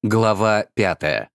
Глава 5.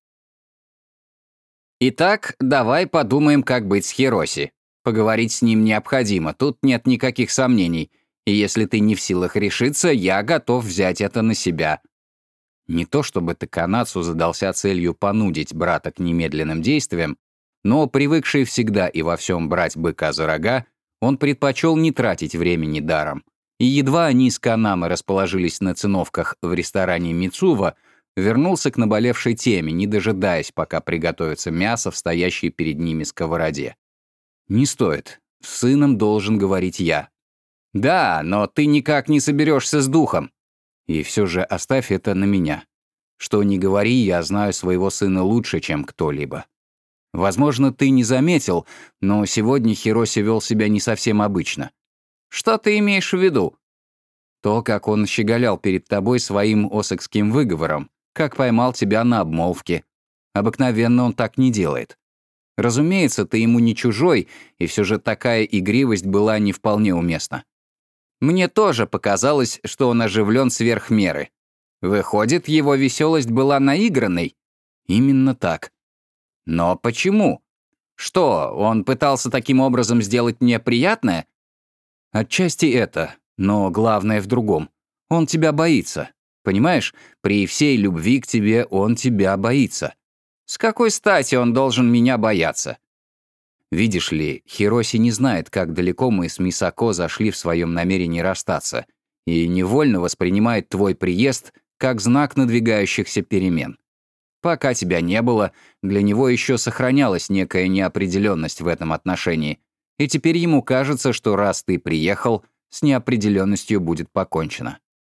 Итак, давай подумаем, как быть с Хироси. Поговорить с ним необходимо, тут нет никаких сомнений. И если ты не в силах решиться, я готов взять это на себя. Не то чтобы Таканацу задался целью понудить брата к немедленным действиям, но, привыкший всегда и во всем брать быка за рога, он предпочел не тратить времени даром. И едва они с Канамой расположились на циновках в ресторане Мицува, вернулся к наболевшей теме, не дожидаясь, пока приготовится мясо в стоящей перед ними сковороде. «Не стоит. С сыном должен говорить я». «Да, но ты никак не соберешься с духом». «И все же оставь это на меня. Что ни говори, я знаю своего сына лучше, чем кто-либо. Возможно, ты не заметил, но сегодня Хироси вел себя не совсем обычно». «Что ты имеешь в виду?» «То, как он щеголял перед тобой своим осокским выговором, как поймал тебя на обмолвке. Обыкновенно он так не делает. Разумеется, ты ему не чужой, и все же такая игривость была не вполне уместна. Мне тоже показалось, что он оживлен сверх меры. Выходит, его веселость была наигранной? Именно так. Но почему? Что, он пытался таким образом сделать мне приятное? Отчасти это, но главное в другом. Он тебя боится. Понимаешь, при всей любви к тебе он тебя боится. С какой стати он должен меня бояться? Видишь ли, Хироси не знает, как далеко мы с Мисако зашли в своем намерении расстаться, и невольно воспринимает твой приезд как знак надвигающихся перемен. Пока тебя не было, для него еще сохранялась некая неопределенность в этом отношении, и теперь ему кажется, что раз ты приехал, с неопределенностью будет покончено.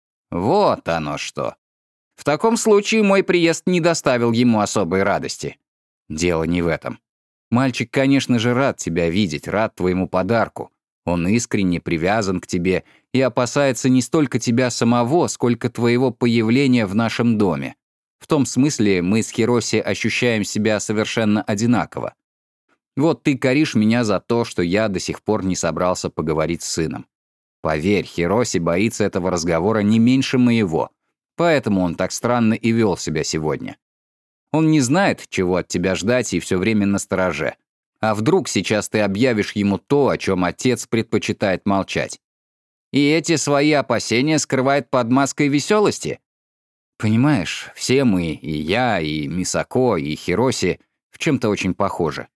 Вот оно что. В таком случае мой приезд не доставил ему особой радости. Дело не в этом. Мальчик, конечно же, рад тебя видеть, рад твоему подарку. Он искренне привязан к тебе и опасается не столько тебя самого, сколько твоего появления в нашем доме. В том смысле мы с Хироси ощущаем себя совершенно одинаково. Вот ты коришь меня за то, что я до сих пор не собрался поговорить с сыном. Поверь, Хироси боится этого разговора не меньше моего, поэтому он так странно и вел себя сегодня. Он не знает, чего от тебя ждать, и все время настороже. А вдруг сейчас ты объявишь ему то, о чем отец предпочитает молчать? И эти свои опасения скрывает под маской веселости? Понимаешь, все мы, и я, и Мисако, и Хироси, в чем-то очень похожи.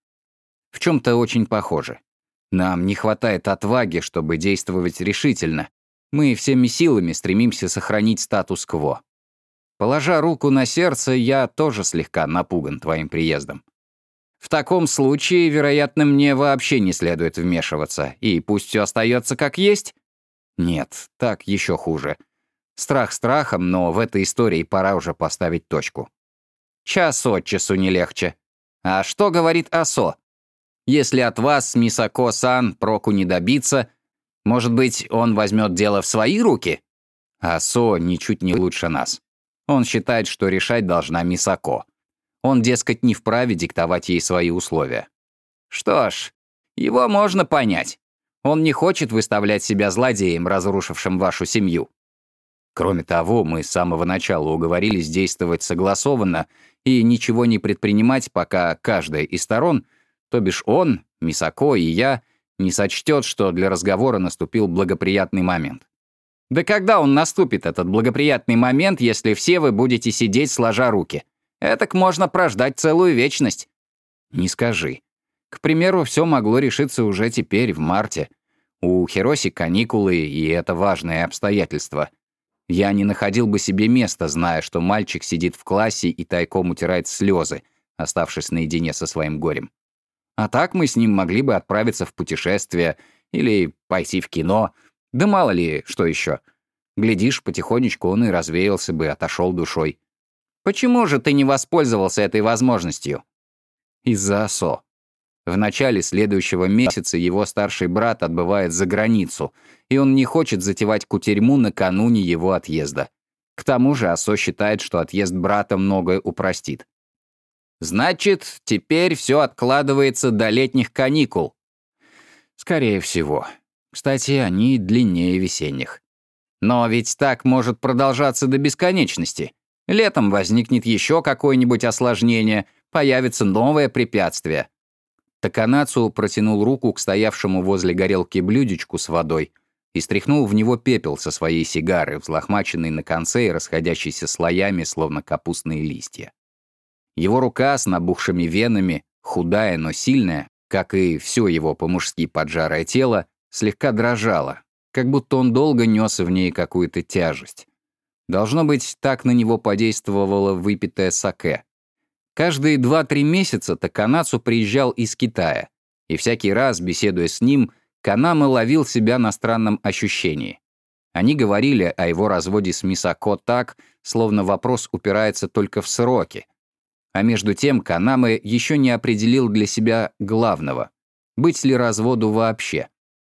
В чем-то очень похожи. Нам не хватает отваги, чтобы действовать решительно. Мы всеми силами стремимся сохранить статус-кво. Положа руку на сердце, я тоже слегка напуган твоим приездом. В таком случае, вероятно, мне вообще не следует вмешиваться, и пусть все остается как есть? Нет, так еще хуже. Страх страхом, но в этой истории пора уже поставить точку. Час от часу не легче. А что говорит Асо? Если от вас, Мисако-сан, проку не добиться, может быть, он возьмет дело в свои руки? Асо ничуть не лучше нас. Он считает, что решать должна Мисако. Он, дескать, не вправе диктовать ей свои условия. Что ж, его можно понять. Он не хочет выставлять себя злодеем, разрушившим вашу семью. Кроме того, мы с самого начала уговорились действовать согласованно и ничего не предпринимать, пока каждая из сторон, то бишь он, Мисако и я, не сочтет, что для разговора наступил благоприятный момент. Да когда он наступит, этот благоприятный момент, если все вы будете сидеть сложа руки? Этак можно прождать целую вечность. Не скажи. К примеру, все могло решиться уже теперь, в марте. У Хироси каникулы, и это важное обстоятельство. Я не находил бы себе места, зная, что мальчик сидит в классе и тайком утирает слезы, оставшись наедине со своим горем. А так мы с ним могли бы отправиться в путешествие или пойти в кино, да мало ли что еще. Глядишь, потихонечку он и развеялся бы, отошел душой. Почему же ты не воспользовался этой возможностью? Из-за Асо. В начале следующего месяца его старший брат отбывает за границу, и он не хочет затевать кутерьму накануне его отъезда. К тому же Асо считает, что отъезд брата многое упростит. Значит, теперь все откладывается до летних каникул. Скорее всего. Кстати, они длиннее весенних. Но ведь так может продолжаться до бесконечности. Летом возникнет еще какое-нибудь осложнение, появится новое препятствие. Таканацу протянул руку к стоявшему возле горелки блюдечку с водой и стряхнул в него пепел со своей сигары, взлохмаченный на конце и расходящийся слоями, словно капустные листья. Его рука с набухшими венами, худая, но сильная, как и все его по-мужски поджарое тело, слегка дрожала, как будто он долго нес в ней какую-то тяжесть. Должно быть, так на него подействовало выпитое саке. Каждые 2-3 месяца Таканацу приезжал из Китая, и всякий раз, беседуя с ним, Канаме ловил себя на странном ощущении. Они говорили о его разводе с Мисако так, словно вопрос упирается только в сроки. А между тем Канаме еще не определил для себя главного — быть ли разводу вообще.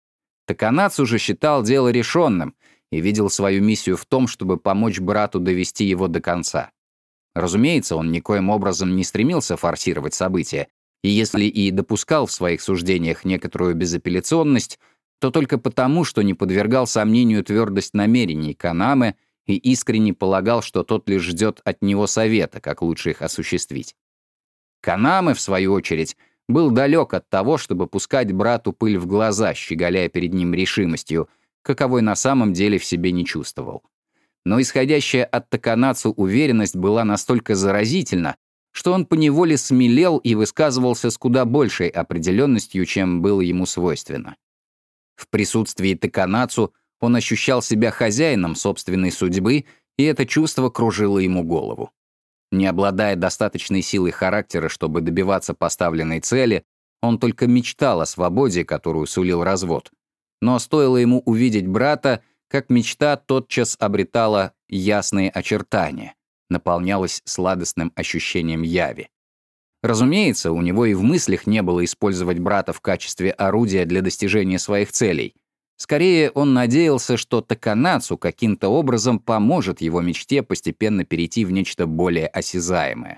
Таканацу же считал дело решенным и видел свою миссию в том, чтобы помочь брату довести его до конца. Разумеется, он никоим образом не стремился форсировать события, и если и допускал в своих суждениях некоторую безапелляционность, то только потому, что не подвергал сомнению твердость намерений Канаме и искренне полагал, что тот лишь ждет от него совета, как лучше их осуществить. Канаме, в свою очередь, был далек от того, чтобы пускать брату пыль в глаза, щеголяя перед ним решимостью, каковой на самом деле в себе не чувствовал. Но исходящая от Таканацу уверенность была настолько заразительна, что он поневоле смелел и высказывался с куда большей определенностью, чем было ему свойственно. В присутствии Таканацу он ощущал себя хозяином собственной судьбы, и это чувство кружило ему голову. Не обладая достаточной силой характера, чтобы добиваться поставленной цели, он только мечтал о свободе, которую сулил развод. Но стоило ему увидеть брата, как мечта тотчас обретала ясные очертания, наполнялась сладостным ощущением яви. Разумеется, у него и в мыслях не было использовать брата в качестве орудия для достижения своих целей. Скорее, он надеялся, что Таканацу каким-то образом поможет его мечте постепенно перейти в нечто более осязаемое.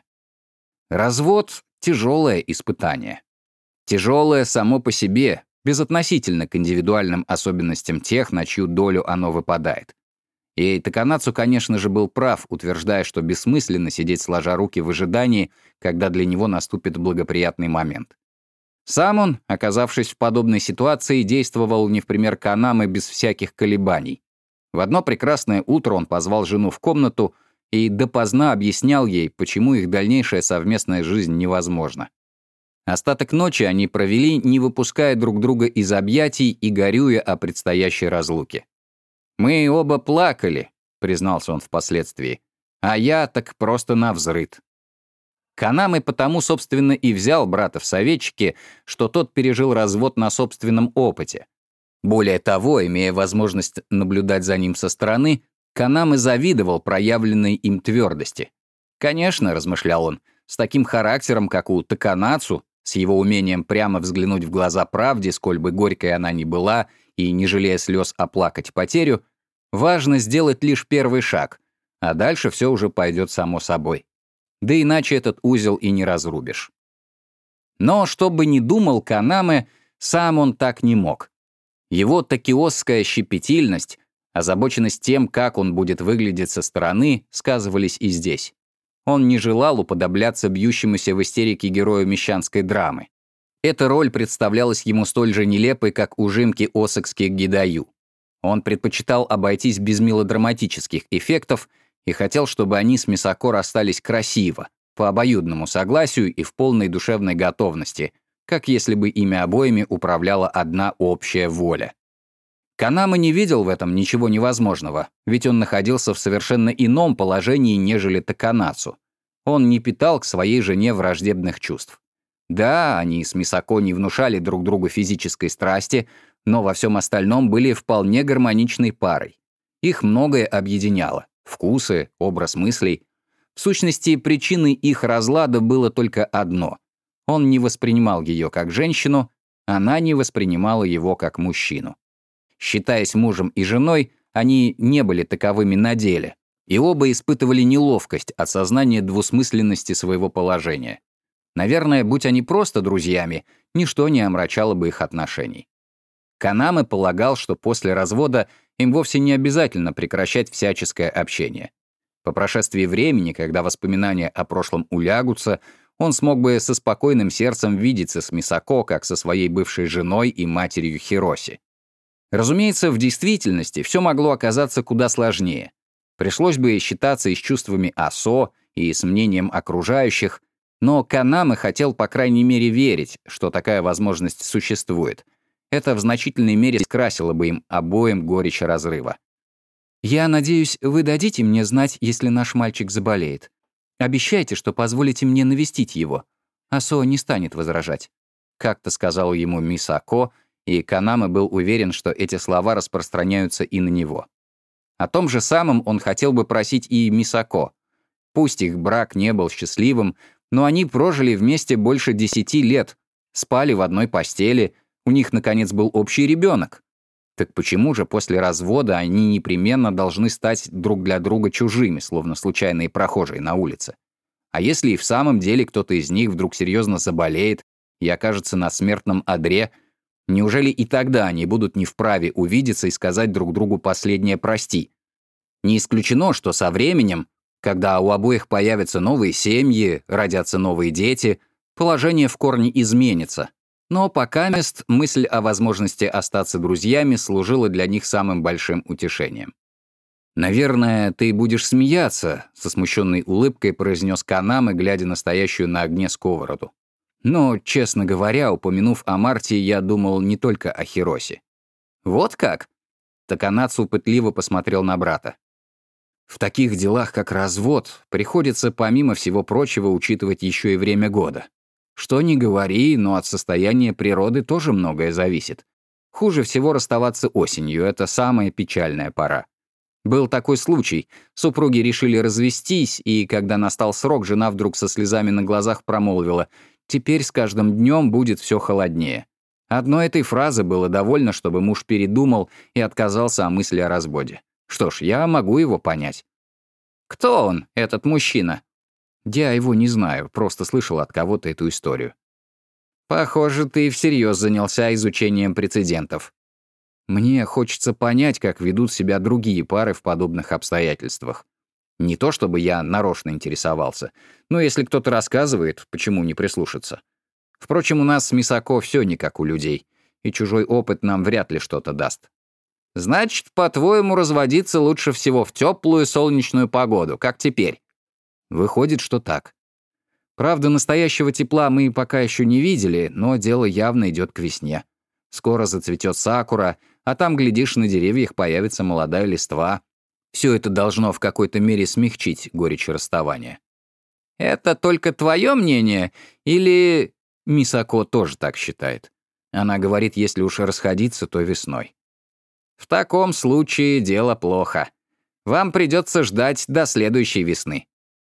Развод — тяжелое испытание. Тяжелое само по себе, безотносительно к индивидуальным особенностям тех, на чью долю оно выпадает. И Таканацу, конечно же, был прав, утверждая, что бессмысленно сидеть сложа руки в ожидании, когда для него наступит благоприятный момент. Сам он, оказавшись в подобной ситуации, действовал не в пример Канаме без всяких колебаний. В одно прекрасное утро он позвал жену в комнату и допоздна объяснял ей, почему их дальнейшая совместная жизнь невозможна. Остаток ночи они провели, не выпуская друг друга из объятий и горюя о предстоящей разлуке. «Мы оба плакали», — признался он впоследствии, «а я так просто навзрыд». Канаме потому, собственно, и взял брата в советчики, что тот пережил развод на собственном опыте. Более того, имея возможность наблюдать за ним со стороны, Канаме завидовал проявленной им твердости. «Конечно», — размышлял он, — «с таким характером, как у Таканацу, с его умением прямо взглянуть в глаза правде, сколь бы горькой она ни была, и, не жалея слез, оплакать потерю, важно сделать лишь первый шаг, а дальше все уже пойдет само собой. Да иначе этот узел и не разрубишь». Но, что бы ни думал Канаме, сам он так не мог. Его токиосская щепетильность, озабоченность тем, как он будет выглядеть со стороны, сказывались и здесь. Он не желал уподобляться бьющемуся в истерике герою мещанской драмы. Эта роль представлялась ему столь же нелепой, как ужимки осакских гидаю. Он предпочитал обойтись без мелодраматических эффектов и хотел, чтобы они с Мисако расстались красиво, по обоюдному согласию и в полной душевной готовности, как если бы ими обоими управляла одна общая воля. Канаме не видел в этом ничего невозможного, ведь он находился в совершенно ином положении, нежели Таканацу. Он не питал к своей жене враждебных чувств. Да, они с Мисако не внушали друг другу физической страсти, но во всем остальном были вполне гармоничной парой. Их многое объединяло — вкусы, образ мыслей. В сущности, причиной их разлада было только одно. Он не воспринимал ее как женщину, она не воспринимала его как мужчину. Считаясь мужем и женой, они не были таковыми на деле, и оба испытывали неловкость от сознания двусмысленности своего положения. Наверное, будь они просто друзьями, ничто не омрачало бы их отношений. Канаме полагал, что после развода им вовсе не обязательно прекращать всяческое общение. По прошествии времени, когда воспоминания о прошлом улягутся, он смог бы со спокойным сердцем видеться с Мисако, как со своей бывшей женой и матерью Хироси. Разумеется, в действительности все могло оказаться куда сложнее. Пришлось бы считаться и с чувствами Асо, и с мнением окружающих, но Канаме хотел, по крайней мере, верить, что такая возможность существует. Это в значительной мере скрасило бы им обоим горечь разрыва. «Я надеюсь, вы дадите мне знать, если наш мальчик заболеет. Обещайте, что позволите мне навестить его. Асо не станет возражать», — как-то сказал ему Мисако, и Канаме был уверен, что эти слова распространяются и на него. О том же самом он хотел бы просить и Мисако. Пусть их брак не был счастливым, но они прожили вместе больше 10 лет, спали в одной постели, у них, наконец, был общий ребенок. Так почему же после развода они непременно должны стать друг для друга чужими, словно случайные прохожие на улице? А если и в самом деле кто-то из них вдруг серьезно заболеет и окажется на смертном одре, неужели и тогда они будут не вправе увидеться и сказать друг другу последнее «прости»? Не исключено, что со временем, когда у обоих появятся новые семьи, родятся новые дети, положение в корне изменится. Но покамест мысль о возможности остаться друзьями служила для них самым большим утешением. «Наверное, ты будешь смеяться», — со смущенной улыбкой произнес Канаме, глядя на стоящую на огне сковороду. Но, честно говоря, упомянув о Марте, я думал не только о Хироси. «Вот как?» Таканацу пытливо посмотрел на брата. «В таких делах, как развод, приходится, помимо всего прочего, учитывать еще и время года. Что ни говори, но от состояния природы тоже многое зависит. Хуже всего расставаться осенью, это самая печальная пора. Был такой случай. Супруги решили развестись, и когда настал срок, жена вдруг со слезами на глазах промолвила: «Теперь с каждым днем будет все холоднее». Одной этой фразы было довольно, чтобы муж передумал и отказался о мысли о разводе. Что ж, я могу его понять. «Кто он, этот мужчина?» Я его не знаю, просто слышал от кого-то эту историю. «Похоже, ты всерьез занялся изучением прецедентов. Мне хочется понять, как ведут себя другие пары в подобных обстоятельствах. Не то чтобы я нарочно интересовался, но если кто-то рассказывает, почему не прислушаться? Впрочем, у нас с Мисако все не как у людей, и чужой опыт нам вряд ли что-то даст. Значит, по-твоему, разводиться лучше всего в теплую солнечную погоду, как теперь?» Выходит, что так. Правда, настоящего тепла мы пока еще не видели, но дело явно идет к весне. Скоро зацветет сакура, а там, глядишь, на деревьях появится молодая листва. Все это должно в какой-то мере смягчить горечь расставания. «Это только твое мнение? Или...» Мисако тоже так считает. Она говорит, если уж расходиться, то весной. «В таком случае дело плохо. Вам придется ждать до следующей весны».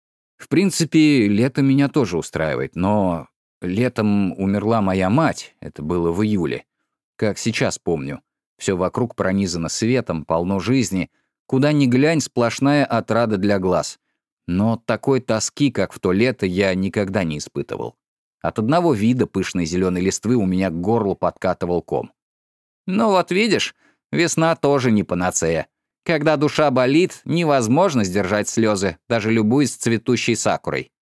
В принципе, лето меня тоже устраивает, но летом умерла моя мать, это было в июле. Как сейчас помню. Все вокруг пронизано светом, полно жизни. Куда ни глянь, сплошная отрада для глаз. Но такой тоски, как в то лето, я никогда не испытывал. От одного вида пышной зеленой листвы у меня к горлу подкатывал ком. «Ну вот видишь, весна тоже не панацея. Когда душа болит, невозможно сдержать слезы, даже любуясь цветущей сакурой».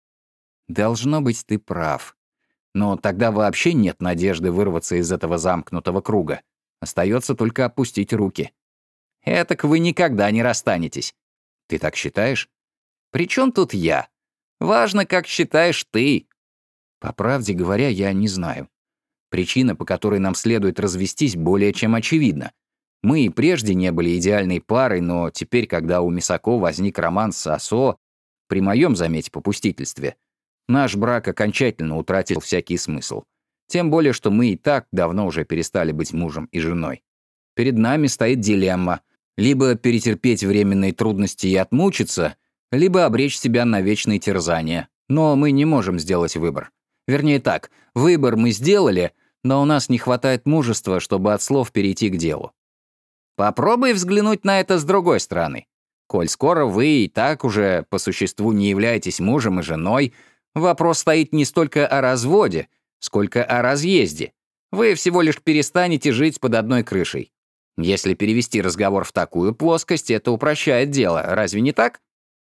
Должно быть, ты прав. Но тогда вообще нет надежды вырваться из этого замкнутого круга. Остается только опустить руки. Этак вы никогда не расстанетесь. Ты так считаешь? При чем тут я? Важно, как считаешь ты. По правде говоря, я не знаю. Причина, по которой нам следует развестись, более чем очевидна. Мы и прежде не были идеальной парой, но теперь, когда у Мисако возник роман с Асо, при моем, заметь, попустительстве, наш брак окончательно утратил всякий смысл. Тем более, что мы и так давно уже перестали быть мужем и женой. Перед нами стоит дилемма: либо перетерпеть временные трудности и отмучиться, либо обречь себя на вечные терзания. Но мы не можем сделать выбор. Вернее так, выбор мы сделали, но у нас не хватает мужества, чтобы от слов перейти к делу. Попробуй взглянуть на это с другой стороны. Коль скоро вы и так уже по существу не являетесь мужем и женой, вопрос стоит не столько о разводе, сколько о разъезде. Вы всего лишь перестанете жить под одной крышей. Если перевести разговор в такую плоскость, это упрощает дело, разве не так?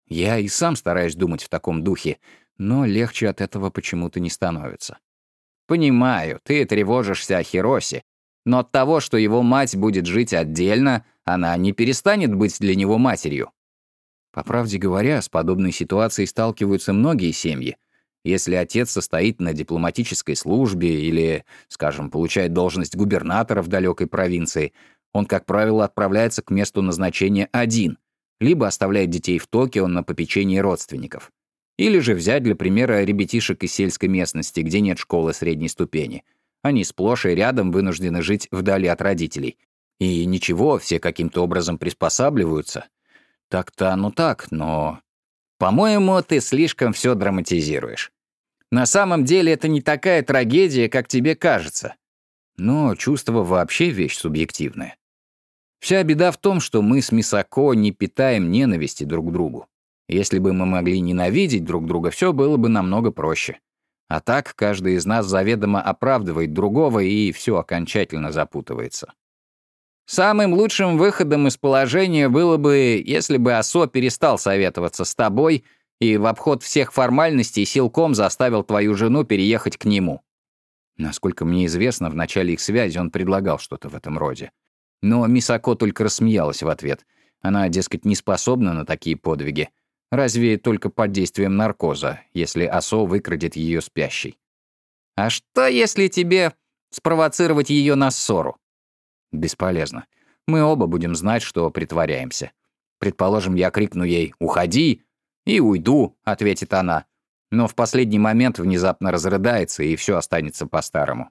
Я и сам стараюсь думать в таком духе, но легче от этого почему-то не становится. Понимаю, ты тревожишься о Хиросе, но от того, что его мать будет жить отдельно, она не перестанет быть для него матерью. По правде говоря, с подобной ситуацией сталкиваются многие семьи. Если отец состоит на дипломатической службе или, скажем, получает должность губернатора в далекой провинции, он, как правило, отправляется к месту назначения один, либо оставляет детей в Токио на попечении родственников. Или же взять для примера ребятишек из сельской местности, где нет школы средней ступени. Они сплошь и рядом вынуждены жить вдали от родителей. И ничего, все каким-то образом приспосабливаются. Так-то оно так, но... По-моему, ты слишком все драматизируешь. На самом деле это не такая трагедия, как тебе кажется. Но чувство вообще вещь субъективная. Вся беда в том, что мы с Мисако не питаем ненависти друг к другу. Если бы мы могли ненавидеть друг друга, все было бы намного проще. А так каждый из нас заведомо оправдывает другого, и все окончательно запутывается. Самым лучшим выходом из положения было бы, если бы Асо перестал советоваться с тобой и в обход всех формальностей силком заставил твою жену переехать к нему. Насколько мне известно, в начале их связи он предлагал что-то в этом роде. Но Мисако только рассмеялась в ответ. Она, дескать, не способна на такие подвиги. Разве только под действием наркоза, если Асо выкрадет ее спящей. А что, если тебе спровоцировать ее на ссору? Бесполезно. Мы оба будем знать, что притворяемся. Предположим, я крикну ей «Уходи!» и «Уйду», — ответит она. Но в последний момент внезапно разрыдается, и все останется по-старому.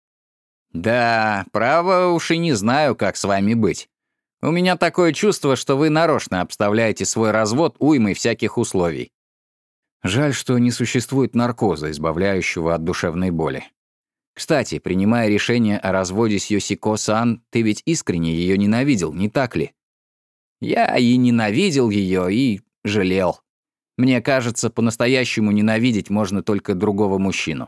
Да, право уж и не знаю, как с вами быть. У меня такое чувство, что вы нарочно обставляете свой развод уймой всяких условий. Жаль, что не существует наркоза, избавляющего от душевной боли. Кстати, принимая решение о разводе с Йосико-сан, ты ведь искренне ее ненавидел, не так ли? Я и ненавидел ее, и жалел. Мне кажется, по-настоящему ненавидеть можно только другого мужчину.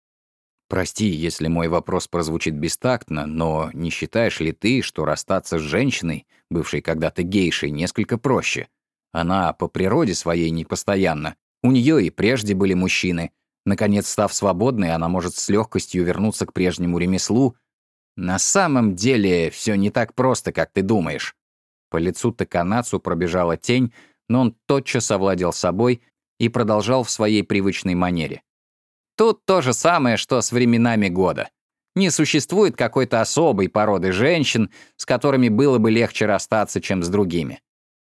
Прости, если мой вопрос прозвучит бестактно, но не считаешь ли ты, что расстаться с женщиной, бывшей когда-то гейшей, несколько проще? Она по природе своей непостоянна. У нее и прежде были мужчины. Наконец, став свободной, она может с легкостью вернуться к прежнему ремеслу. На самом деле, все не так просто, как ты думаешь. По лицу Таканацу пробежала тень, но он тотчас овладел собой и продолжал в своей привычной манере. Тут то же самое, что с временами года. Не существует какой-то особой породы женщин, с которыми было бы легче расстаться, чем с другими.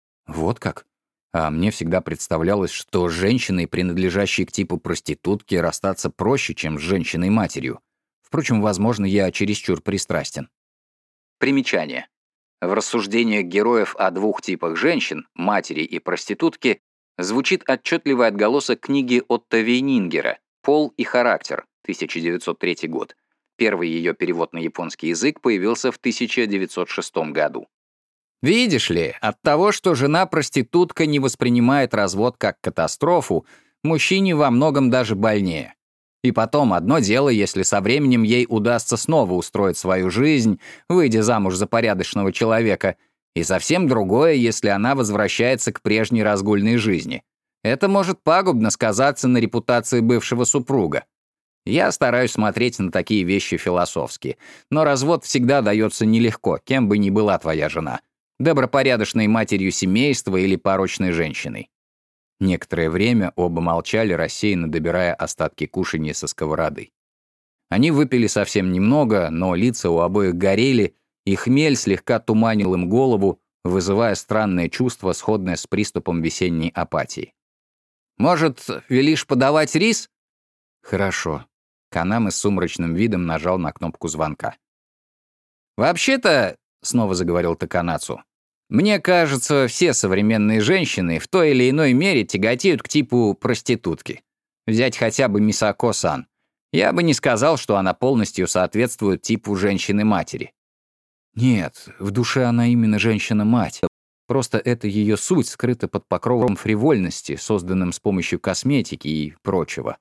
Вот как? А мне всегда представлялось, что с женщиной, принадлежащей к типу проститутки, расстаться проще, чем с женщиной-матерью. Впрочем, возможно, я чересчур пристрастен. Примечание. В рассуждениях героев о двух типах женщин, матери и проститутки, звучит отчетливый отголосок книги Отто Вейнингера «Пол и характер», 1903 год. Первый ее перевод на японский язык появился в 1906 году. Видишь ли, от того, что жена-проститутка не воспринимает развод как катастрофу, мужчине во многом даже больнее. И потом, одно дело, если со временем ей удастся снова устроить свою жизнь, выйдя замуж за порядочного человека, и совсем другое, если она возвращается к прежней разгульной жизни. Это может пагубно сказаться на репутации бывшего супруга. Я стараюсь смотреть на такие вещи философски, но развод всегда дается нелегко, кем бы ни была твоя жена. Добропорядочной матерью семейства или порочной женщиной. Некоторое время оба молчали, рассеянно добирая остатки кушанья со сковороды. Они выпили совсем немного, но лица у обоих горели, и хмель слегка туманил им голову, вызывая странное чувство, сходное с приступом весенней апатии. «Может, велишь подавать рис?» «Хорошо». Канаме с сумрачным видом нажал на кнопку звонка. «Вообще-то», — снова заговорил Таканацу, «мне кажется, все современные женщины в той или иной мере тяготеют к типу проститутки. Взять хотя бы Мисако-сан. Я бы не сказал, что она полностью соответствует типу женщины-матери». Нет, в душе она именно женщина-мать. Просто это ее суть скрыта под покровом фривольности, созданным с помощью косметики и прочего.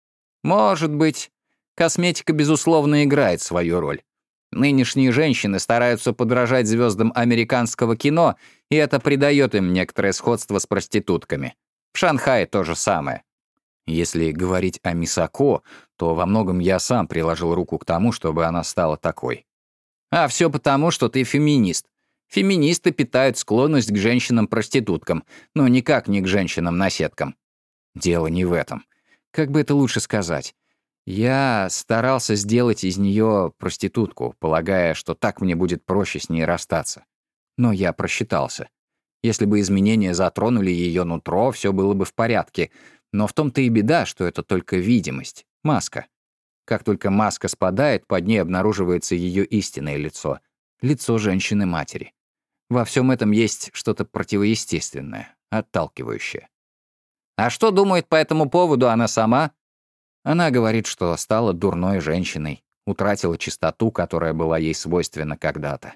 Может быть, косметика, безусловно, играет свою роль. Нынешние женщины стараются подражать звездам американского кино, и это придает им некоторое сходство с проститутками. В Шанхае то же самое. Если говорить о Мисако, то во многом я сам приложил руку к тому, чтобы она стала такой. А все потому, что ты феминист. Феминисты питают склонность к женщинам-проституткам, но никак не к женщинам-наседкам. Дело не в этом. Как бы это лучше сказать? Я старался сделать из нее проститутку, полагая, что так мне будет проще с ней расстаться. Но я просчитался. Если бы изменения затронули ее нутро, все было бы в порядке. Но в том-то и беда, что это только видимость, маска. Как только маска спадает, под ней обнаруживается ее истинное лицо — лицо женщины-матери. Во всем этом есть что-то противоестественное, отталкивающее. А что думает по этому поводу она сама? Она говорит, что стала дурной женщиной, утратила чистоту, которая была ей свойственна когда-то.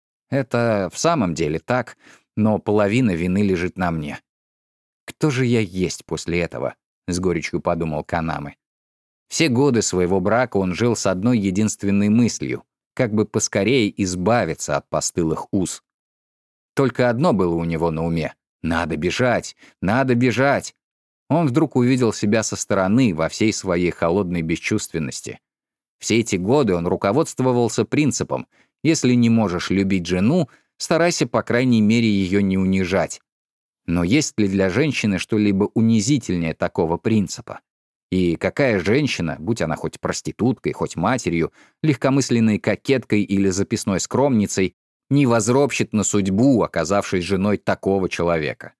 Это в самом деле так, но половина вины лежит на мне. «Кто же я есть после этого?» — с горечью подумал Канаме. Все годы своего брака он жил с одной единственной мыслью — как бы поскорее избавиться от постылых уз. Только одно было у него на уме — надо бежать, надо бежать. Он вдруг увидел себя со стороны во всей своей холодной бесчувственности. Все эти годы он руководствовался принципом: если не можешь любить жену, старайся, по крайней мере, ее не унижать. Но есть ли для женщины что-либо унизительнее такого принципа? И какая женщина, будь она хоть проституткой, хоть матерью, легкомысленной кокеткой или записной скромницей, не возропщет на судьбу, оказавшись женой такого человека?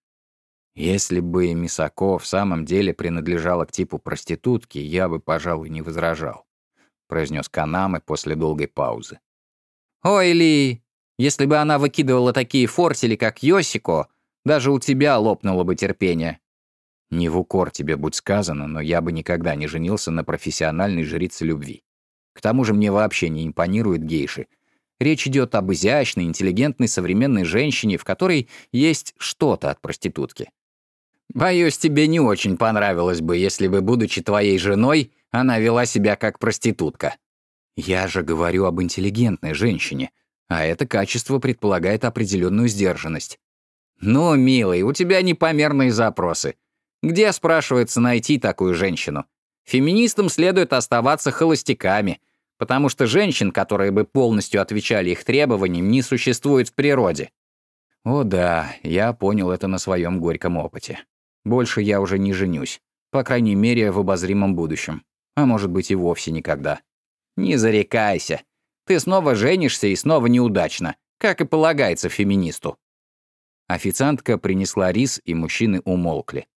Если бы Мисако в самом деле принадлежала к типу проститутки, я бы, пожалуй, не возражал, произнес Канаме после долгой паузы. Ой, Ли, если бы она выкидывала такие фортели, как Йосико, даже у тебя лопнуло бы терпение. Не в укор тебе будь сказано, но я бы никогда не женился на профессиональной жрице любви. К тому же мне вообще не импонируют гейши. Речь идет об изящной, интеллигентной современной женщине, в которой есть что-то от проститутки. Боюсь, тебе не очень понравилось бы, если бы, будучи твоей женой, она вела себя как проститутка. Я же говорю об интеллигентной женщине, а это качество предполагает определенную сдержанность. Ну, милый, у тебя непомерные запросы. Где, спрашивается, найти такую женщину? Феминистам следует оставаться холостяками, потому что женщин, которые бы полностью отвечали их требованиям, не существует в природе. О да, я понял это на своем горьком опыте. Больше я уже не женюсь, по крайней мере, в обозримом будущем. А может быть, и вовсе никогда. Не зарекайся. Ты снова женишься и снова неудачно, как и полагается феминисту. Официантка принесла рис, и мужчины умолкли.